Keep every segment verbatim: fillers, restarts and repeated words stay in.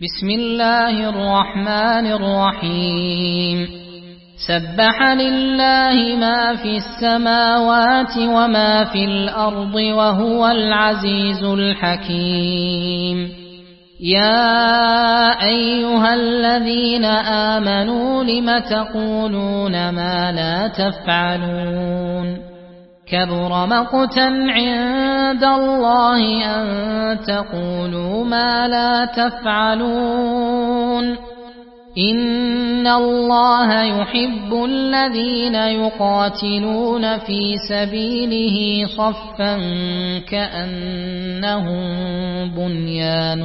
بسم الله الرحمن الرحيم سبح لله ما في السماوات وما في الأرض وهو العزيز الحكيم يا أيها الذين آمنوا لم تقولون ما لا تفعلون كبر مقتا عند الله أن تقولوا ما لا تفعلون إن الله يحب الذين يقاتلون في سبيله صفا كأنهم بنيان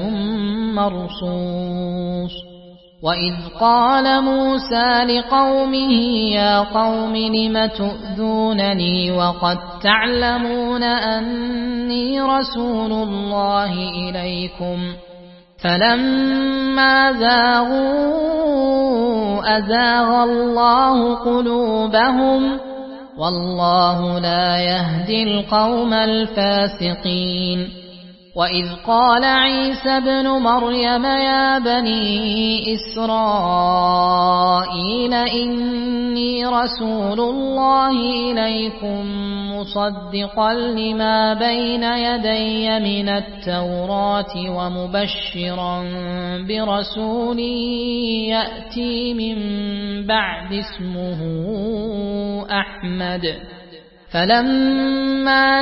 مرصوص وإذ قال موسى لقومه يا قوم لم تؤذونني وقد تعلمون أني رسول الله إليكم فلما زاغوا أزاغ الله قلوبهم والله لا يهدي القوم الفاسقين وإذ قال عيسى ابن مريم يا بني إسرائيل إني رسول الله إليكم مصدقا لما بين يدي من التوراة ومبشرا برسول يأتي من بعد اسمه أحمد فلما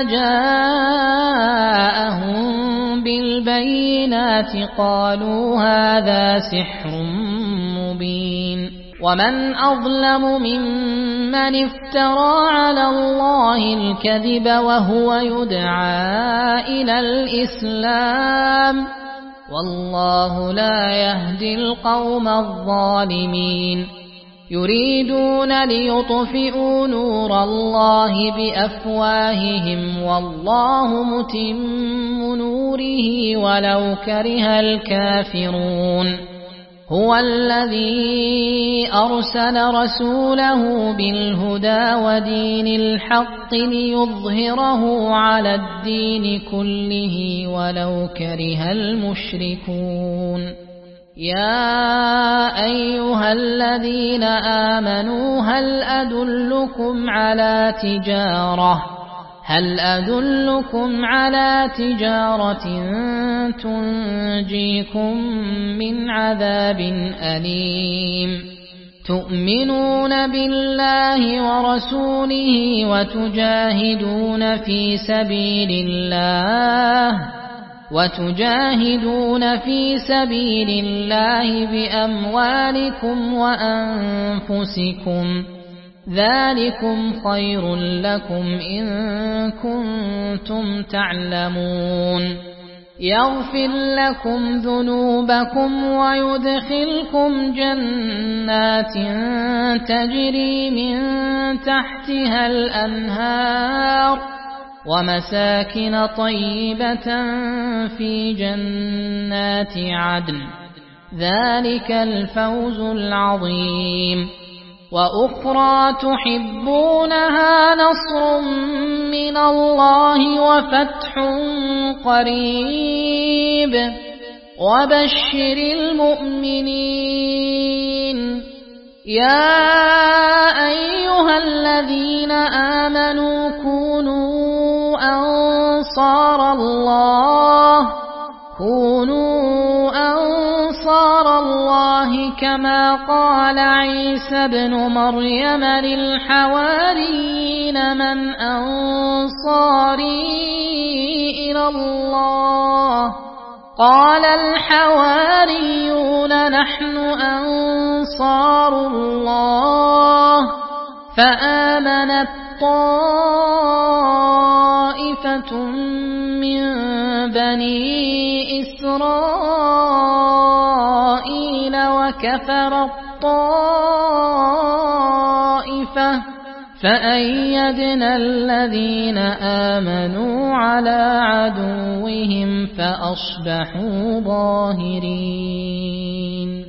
جاءهم بالبينات قالوا هذا سحر مبين ومن أظلم ممن افترى على الله الكذب وهو يدعى إلى الإسلام والله لا يهدي القوم الظالمين يريدون ليطفئوا نور الله بأفواههم والله متم نوره ولو كره الكافرون هو الذي أرسل رسوله بالهدى ودين الحق ليظهره على الدين كله ولو كره المشركون يا أيها الذين آمنوا هل أدلكم على تجارة هل أدلكم على تجارة تنجيكم من عذاب أليم تؤمنون بالله ورسوله وتجاهدون في سبيل الله وتجاهدون في سبيل الله بأموالكم وأنفسكم ذلكم خير لكم إن كنتم تعلمون يغفر لكم ذنوبكم ويدخلكم جنات تجري من تحتها الأنهار ومساكن طيبة في جنات عدن ذلك الفوز العظيم وأخرى تحبونها نصر من الله وفتح قريب وبشر المؤمنين يا أيها الذين آمنوا كونوا أنصار الله كونوا أنصار الله كما قال عيسى ابن مريم للحواريين من أنصاري إلى الله قال الحواريون نحن أنصار الله فآمنت طائفة من بني إسرائيل وكفرت طائفة فأيدنا الذين آمنوا على عدوهم فأصبحوا ظاهرين.